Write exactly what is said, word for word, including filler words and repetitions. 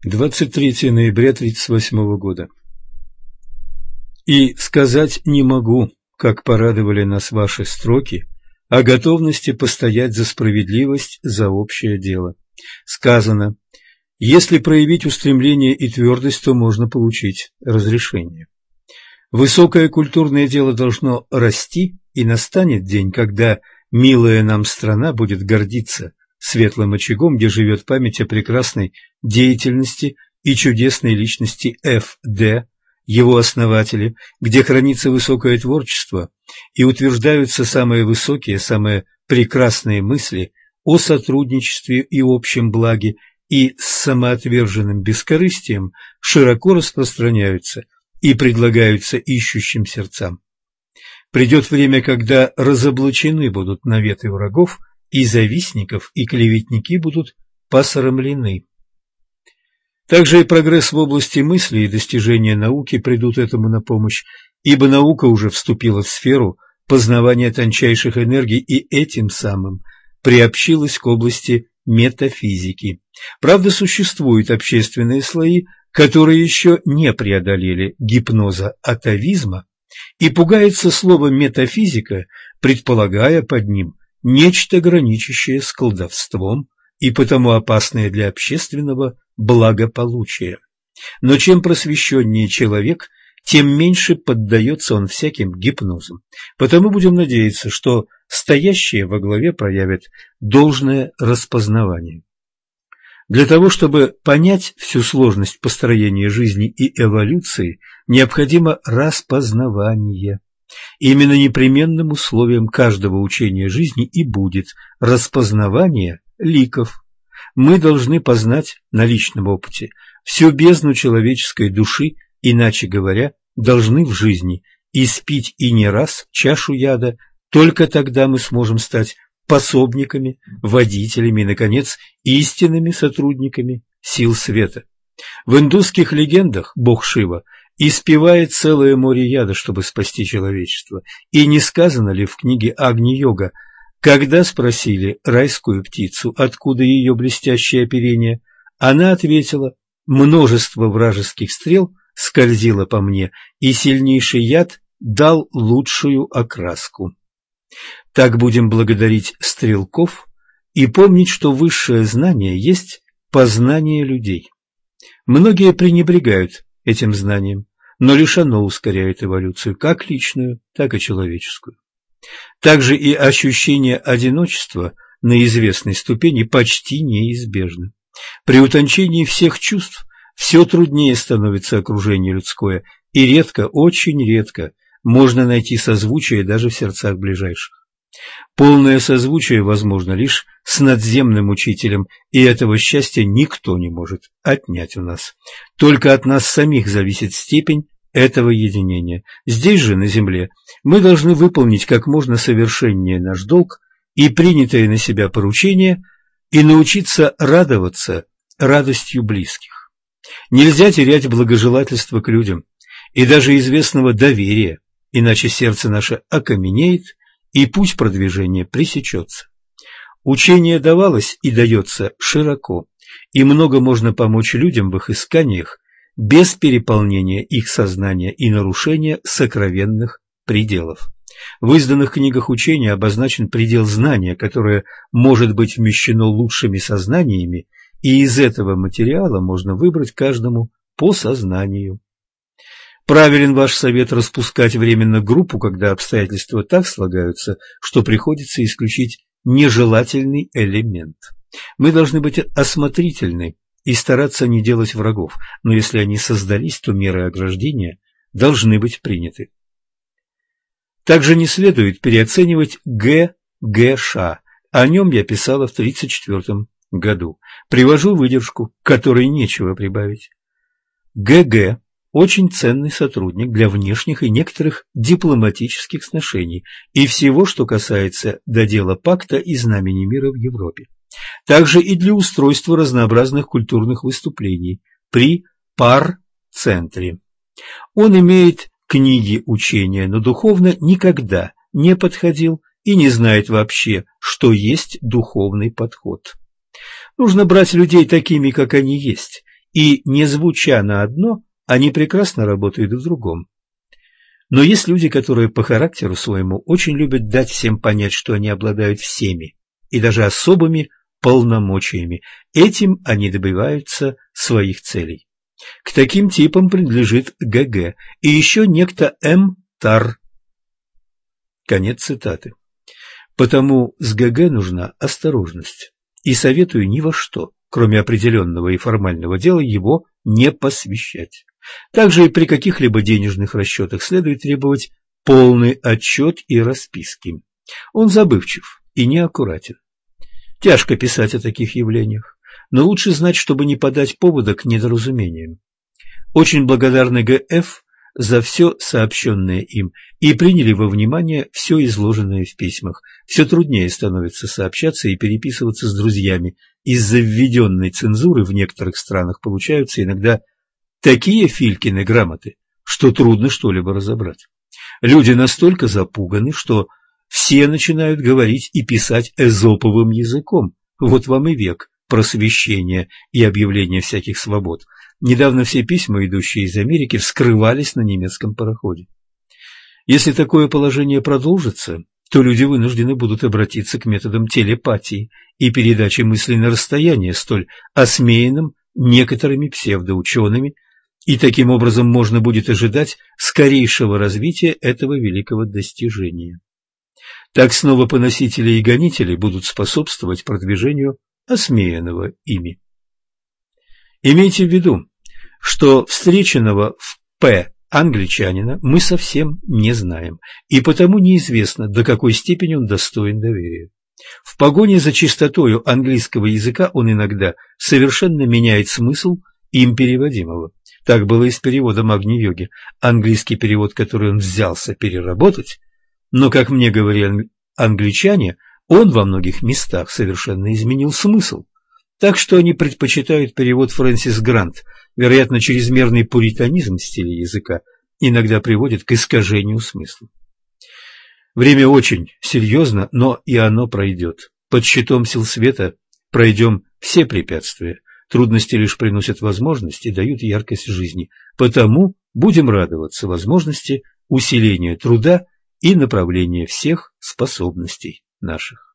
двадцать третьего ноября тридцать восьмого года. И сказать не могу, как порадовали нас ваши строки о готовности постоять за справедливость, за общее дело. Сказано: если проявить устремление и твердость, то можно получить разрешение. Высокое культурное дело должно расти, и настанет день, когда милая нам страна будет гордиться светлым очагом, где живет память о прекрасной деятельности и чудесной личности Ф Д, его основателя, где хранится высокое творчество и утверждаются самые высокие, самые прекрасные мысли о сотрудничестве и общем благе, и с самоотверженным бескорыстием широко распространяются и предлагаются ищущим сердцам. Придет время, когда разоблачены будут наветы врагов, и завистников, и клеветники будут посрамлены. Также и прогресс в области мысли и достижения науки придут этому на помощь, ибо наука уже вступила в сферу познавания тончайших энергий и этим самым приобщилась к области метафизики. Правда, существуют общественные слои, которые еще не преодолели гипноза атовизма и пугаются слова «метафизика», предполагая под ним нечто граничащее с колдовством и потому опасное для общественного благополучия. Но чем просвещеннее человек, тем меньше поддается он всяким гипнозам. Потому будем надеяться, что стоящие во главе проявят должное распознавание. Для того, чтобы понять всю сложность построения жизни и эволюции, необходимо распознавание. Именно непременным условием каждого учения жизни и будет распознавание ликов. Мы должны познать на личном опыте всю бездну человеческой души, иначе говоря, должны в жизни испить и не раз чашу яда, только тогда мы сможем стать пособниками, водителями и, наконец, истинными сотрудниками сил света. В индусских легендах бог Шива испевает целое море яда, чтобы спасти человечество. И не сказано ли в книге Агни-йога, когда спросили райскую птицу, откуда ее блестящее оперение, она ответила: множество вражеских стрел скользило по мне, и сильнейший яд дал лучшую окраску. Так будем благодарить стрелков и помнить, что высшее знание есть познание людей. Многие пренебрегают этим знанием, но лишь оно ускоряет эволюцию, как личную, так и человеческую. Также и ощущение одиночества на известной ступени почти неизбежно. При утончении всех чувств все труднее становится окружение людское, и редко, очень редко можно найти созвучие даже в сердцах ближайших. Полное созвучие возможно лишь с надземным учителем, и этого счастья никто не может отнять у нас. Только от нас самих зависит степень этого единения. Здесь же, на земле, мы должны выполнить как можно совершеннее наш долг и принятое на себя поручение, и научиться радоваться радостью близких. Нельзя терять благожелательство к людям и даже известного доверия, иначе сердце наше окаменеет, и путь продвижения пресечется. Учение давалось и дается широко, и много можно помочь людям в их исканиях без переполнения их сознания и нарушения сокровенных пределов. В изданных книгах учения обозначен предел знания, которое может быть вмещено лучшими сознаниями, и из этого материала можно выбрать каждому по сознанию. Правилен ваш совет распускать временно группу, когда обстоятельства так слагаются, что приходится исключить нежелательный элемент. Мы должны быть осмотрительны и стараться не делать врагов, но если они создались, то меры ограждения должны быть приняты. Также не следует переоценивать Г. Г. Ша. О нем я писала в тридцать четвёртом году. Привожу выдержку, к которой нечего прибавить. Г Г очень ценный сотрудник для внешних и некоторых дипломатических сношений и всего, что касается додела пакта и знамени мира в Европе. Также и для устройства разнообразных культурных выступлений при Пар-центре. Он имеет книги учения, но духовно никогда не подходил и не знает вообще, что есть духовный подход. Нужно брать людей такими, как они есть, и, не звуча на одно, они прекрасно работают в другом. Но есть люди, которые по характеру своему очень любят дать всем понять, что они обладают всеми и даже особыми полномочиями. Этим они добиваются своих целей. К таким типам принадлежит ГГ и еще некто М. Тар. Конец цитаты. Потому с ГГ нужна осторожность. И советую ни во что, кроме определенного и формального дела, его не посвящать. Также и при каких-либо денежных расчетах следует требовать полный отчет и расписки. Он забывчив и неаккуратен. Тяжко писать о таких явлениях, но лучше знать, чтобы не подать повода к недоразумениям. Очень благодарны ГФ за все сообщенное им и приняли во внимание все изложенное в письмах. Все труднее становится сообщаться и переписываться с друзьями. Из-за введенной цензуры в некоторых странах получаются иногда такие Филькины грамоты, что трудно что-либо разобрать. Люди настолько запуганы, что все начинают говорить и писать эзоповым языком. Вот вам и век просвещения и объявления всяких свобод. Недавно все письма, идущие из Америки, вскрывались на немецком пароходе. Если такое положение продолжится, то люди вынуждены будут обратиться к методам телепатии и передачи мыслей на расстояние, столь осмеянным некоторыми псевдоучеными, и таким образом можно будет ожидать скорейшего развития этого великого достижения. Так снова поносители и гонители будут способствовать продвижению осмеянного ими. Имейте в виду, что встреченного в П англичанина мы совсем не знаем, и потому неизвестно, до какой степени он достоин доверия. В погоне за чистотою английского языка он иногда совершенно меняет смысл им переводимого. Так было и с переводом Агни-йоги. Английский перевод, который он взялся переработать, но, как мне говорили англичане, он во многих местах совершенно изменил смысл. Так что они предпочитают перевод Фрэнсис Грант. Вероятно, чрезмерный пуританизм стиля языка иногда приводит к искажению смысла. Время очень серьезно, но и оно пройдет. Под щитом сил света пройдем все препятствия. Трудности лишь приносят возможность и дают яркость жизни. Потому будем радоваться возможности усиления труда и направления всех способностей наших.